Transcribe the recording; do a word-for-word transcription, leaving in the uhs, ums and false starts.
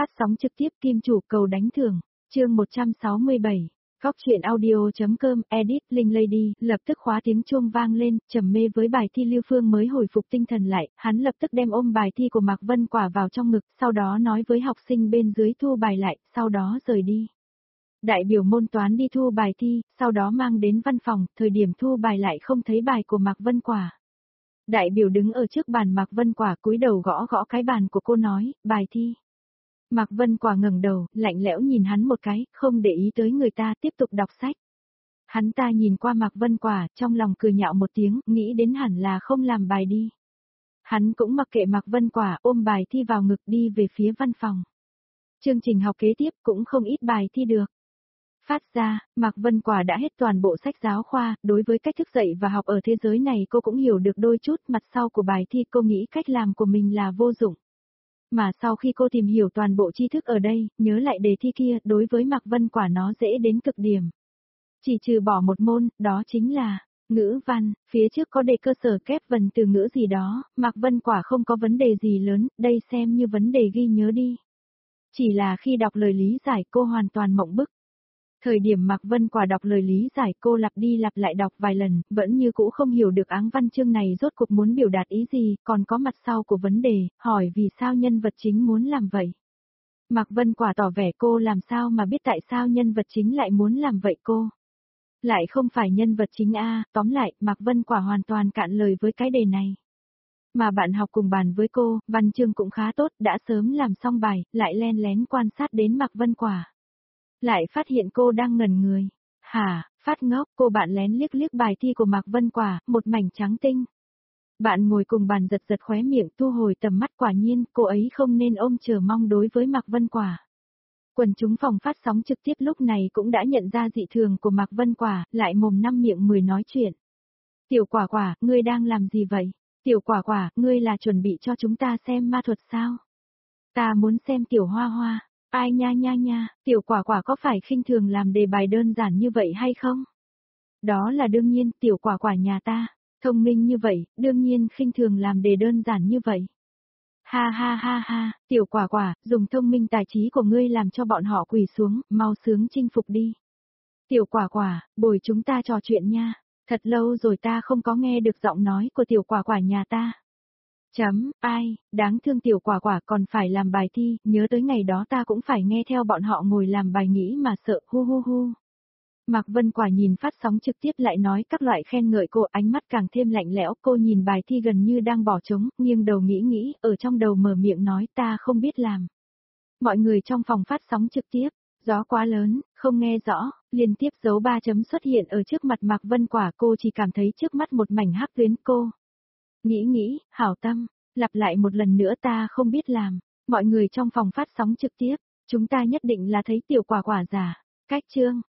Phát sóng trực tiếp kim chủ cầu đánh thưởng, chương một trăm sáu mươi bảy. Góc truyện audio.com, edit, Linh Lady, lập tức khóa tiếng chuông vang lên, trầm mê với bài thi Lưu Phương mới hồi phục tinh thần lại, hắn lập tức đem ôm bài thi của Mạc Vân Quả vào trong ngực, sau đó nói với học sinh bên dưới thu bài lại, sau đó rời đi. Đại biểu môn toán đi thu bài thi, sau đó mang đến văn phòng, thời điểm thu bài lại không thấy bài của Mạc Vân Quả. Đại biểu đứng ở trước bàn Mạc Vân Quả cúi đầu gõ gõ cái bàn của cô nói, bài thi. Mạc Vân Quả ngẩng đầu, lạnh lẽo nhìn hắn một cái, không để ý tới người ta, tiếp tục đọc sách. Hắn ta nhìn qua Mạc Vân Quả, trong lòng cười nhạo một tiếng, nghĩ đến hẳn là không làm bài đi. Hắn cũng mặc kệ Mạc Vân Quả, ôm bài thi vào ngực đi về phía văn phòng. Chương trình học kế tiếp cũng không ít bài thi được. Phát ra, Mạc Vân Quả đã hết toàn bộ sách giáo khoa, đối với cách thức dạy và học ở thế giới này cô cũng hiểu được đôi chút, mặt sau của bài thi cô nghĩ cách làm của mình là vô dụng. Mà sau khi cô tìm hiểu toàn bộ tri thức ở đây, nhớ lại đề thi kia, đối với Mạc Vân Quả nó dễ đến cực điểm. Chỉ trừ bỏ một môn, đó chính là ngữ văn, phía trước có đề cơ sở kép vần từ ngữ gì đó, Mạc Vân Quả không có vấn đề gì lớn, đây xem như vấn đề ghi nhớ đi. Chỉ là khi đọc lời lý giải cô hoàn toàn mộng bức. Thời điểm Mạc Vân Quả đọc lời lý giải cô lặp đi lặp lại đọc vài lần, vẫn như cũ không hiểu được áng văn chương này rốt cuộc muốn biểu đạt ý gì, còn có mặt sau của vấn đề, hỏi vì sao nhân vật chính muốn làm vậy. Mạc Vân Quả tỏ vẻ cô làm sao mà biết tại sao nhân vật chính lại muốn làm vậy cô. Lại không phải nhân vật chính a, tóm lại, Mạc Vân Quả hoàn toàn cạn lời với cái đề này. Mà bạn học cùng bàn với cô, văn chương cũng khá tốt, đã sớm làm xong bài, lại len lén quan sát đến Mạc Vân Quả. Lại phát hiện cô đang ngẩn người. Hả, phát ngốc, cô bạn lén liếc liếc bài thi của Mạc Vân Quả, một mảnh trắng tinh. Bạn ngồi cùng bàn giật giật khóe miệng thu hồi tầm mắt, quả nhiên, cô ấy không nên ôm chờ mong đối với Mạc Vân Quả. Quần chúng phòng phát sóng trực tiếp lúc này cũng đã nhận ra dị thường của Mạc Vân Quả, lại mồm năm miệng mười nói chuyện. Tiểu Quả Quả, ngươi đang làm gì vậy? Tiểu Quả Quả, ngươi là chuẩn bị cho chúng ta xem ma thuật sao? Ta muốn xem Tiểu Hoa Hoa. Ai nha nha nha, Tiểu Quả Quả có phải khinh thường làm đề bài đơn giản như vậy hay không? Đó là đương nhiên, Tiểu Quả Quả nhà ta, thông minh như vậy, đương nhiên khinh thường làm đề đơn giản như vậy. Ha ha ha ha, Tiểu Quả Quả, dùng thông minh tài trí của ngươi làm cho bọn họ quỳ xuống, mau sướng chinh phục đi. Tiểu Quả Quả, bồi chúng ta trò chuyện nha, thật lâu rồi ta không có nghe được giọng nói của Tiểu Quả Quả nhà ta. Chấm, ai, đáng thương Tiểu Quả Quả còn phải làm bài thi, nhớ tới ngày đó ta cũng phải nghe theo bọn họ ngồi làm bài nghĩ mà sợ, hu hu hu. Mạc Vân Quả nhìn phát sóng trực tiếp lại nói các loại khen ngợi cô, ánh mắt càng thêm lạnh lẽo, cô nhìn bài thi gần như đang bỏ trống, nghiêng đầu nghĩ nghĩ, ở trong đầu mở miệng nói ta không biết làm. Mọi người trong phòng phát sóng trực tiếp, gió quá lớn, không nghe rõ, liên tiếp dấu ba chấm xuất hiện ở trước mặt Mạc Vân Quả, cô chỉ cảm thấy trước mắt một mảnh hắc tuyến cô. Nghĩ nghĩ, hảo tâm, lặp lại một lần nữa ta không biết làm, mọi người trong phòng phát sóng trực tiếp, chúng ta nhất định là thấy Tiểu Quả Quả giả. Cách chương,